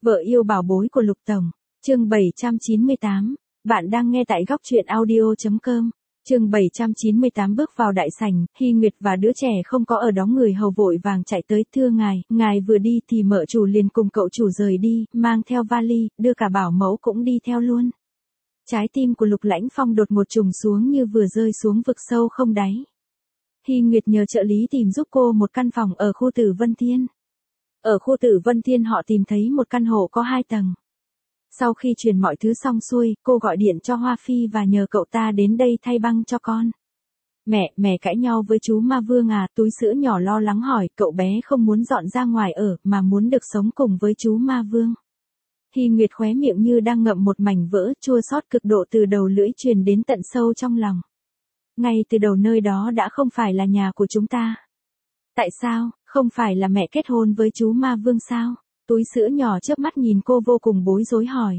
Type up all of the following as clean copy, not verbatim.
Vợ yêu bảo bối của Lục Tổng, chương 798, bạn đang nghe tại góc truyện audio.com. Chương 798 bước vào đại sảnh, Hy Nguyệt và đứa trẻ không có ở đó, người hầu vội vàng chạy tới, thưa ngài vừa đi thì mợ chủ liền cùng cậu chủ rời đi, mang theo vali, đưa cả bảo mẫu cũng đi theo luôn. Trái tim của Lục Lãnh Phong đột ngột trùng xuống như vừa rơi xuống vực sâu không đáy. Hy Nguyệt nhờ trợ lý tìm giúp cô một căn phòng ở khu Tử Vân Thiên. Ở khu Tử Vân Thiên họ tìm thấy một căn hộ có 2 tầng. Sau khi truyền mọi thứ xong xuôi, cô gọi điện cho Hoa Phi và nhờ cậu ta đến đây thay băng cho con. Mẹ cãi nhau với chú Ma Vương à? Túi sữa nhỏ lo lắng hỏi, cậu bé không muốn dọn ra ngoài ở, mà muốn được sống cùng với chú Ma Vương. Hy Nguyệt khóe miệng như đang ngậm một mảnh vỡ, chua xót cực độ từ đầu lưỡi truyền đến tận sâu trong lòng. Ngay từ đầu nơi đó đã không phải là nhà của chúng ta. Tại sao, không phải là mẹ kết hôn với chú Ma Vương sao? Túi sữa nhỏ chớp mắt nhìn cô vô cùng bối rối hỏi.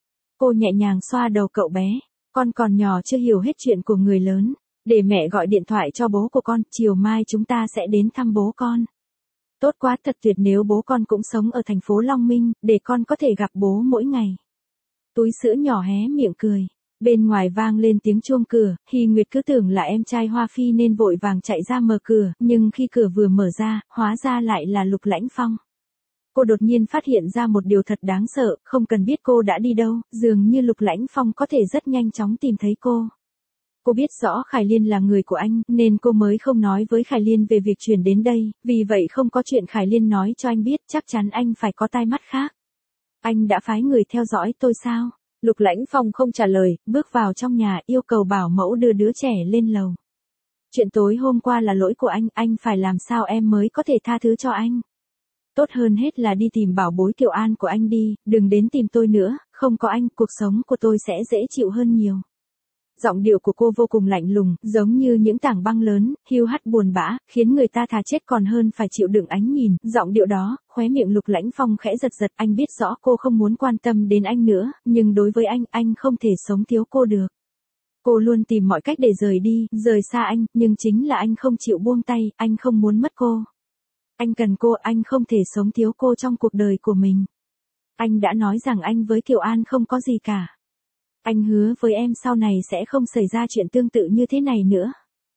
Cô nhẹ nhàng xoa đầu cậu bé, con còn nhỏ chưa hiểu hết chuyện của người lớn, để mẹ gọi điện thoại cho bố của con, chiều mai chúng ta sẽ đến thăm bố con. Tốt quá, thật tuyệt nếu bố con cũng sống ở thành phố Long Minh, để con có thể gặp bố mỗi ngày. Túi sữa nhỏ hé miệng cười. Bên ngoài vang lên tiếng chuông cửa, Hy Nguyệt cứ tưởng là em trai Hoa Phi nên vội vàng chạy ra mở cửa, nhưng khi cửa vừa mở ra, hóa ra lại là Lục Lãnh Phong. Cô đột nhiên phát hiện ra một điều thật đáng sợ, không cần biết cô đã đi đâu, dường như Lục Lãnh Phong có thể rất nhanh chóng tìm thấy cô. Cô biết rõ Khải Liên là người của anh, nên cô mới không nói với Khải Liên về việc chuyển đến đây, vì vậy không có chuyện Khải Liên nói cho anh biết, chắc chắn anh phải có tai mắt khác. Anh đã phái người theo dõi tôi sao? Lục Lãnh Phong không trả lời, bước vào trong nhà, yêu cầu bảo mẫu đưa đứa trẻ lên lầu. Chuyện tối hôm qua là lỗi của anh phải làm sao em mới có thể tha thứ cho anh? Tốt hơn hết là đi tìm bảo bối Kiều An của anh đi, đừng đến tìm tôi nữa, không có anh, cuộc sống của tôi sẽ dễ chịu hơn nhiều. Giọng điệu của cô vô cùng lạnh lùng, giống như những tảng băng lớn, hiu hắt buồn bã, khiến người ta thà chết còn hơn phải chịu đựng ánh nhìn. Giọng điệu đó, khóe miệng Lục Lãnh Phong khẽ giật giật, anh biết rõ cô không muốn quan tâm đến anh nữa, nhưng đối với anh không thể sống thiếu cô được. Cô luôn tìm mọi cách để rời đi, rời xa anh, nhưng chính là anh không chịu buông tay, anh không muốn mất cô. Anh cần cô, anh không thể sống thiếu cô trong cuộc đời của mình. Anh đã nói rằng anh với Kiều An không có gì cả. Anh hứa với em sau này sẽ không xảy ra chuyện tương tự như thế này nữa.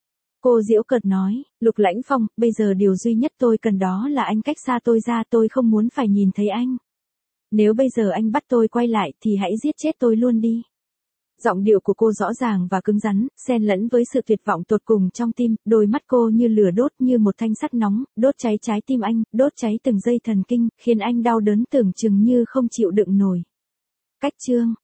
Cô giễu cợt nói, Lục Lãnh Phong, bây giờ điều duy nhất tôi cần đó là anh cách xa tôi ra, tôi không muốn phải nhìn thấy anh. Nếu bây giờ anh bắt tôi quay lại thì hãy giết chết tôi luôn đi. Giọng điệu của cô rõ ràng và cứng rắn, xen lẫn với sự tuyệt vọng tột cùng trong tim, đôi mắt cô như lửa đốt, như một thanh sắt nóng, đốt cháy trái tim anh, đốt cháy từng dây thần kinh, khiến anh đau đớn tưởng chừng như không chịu đựng nổi. Cách chương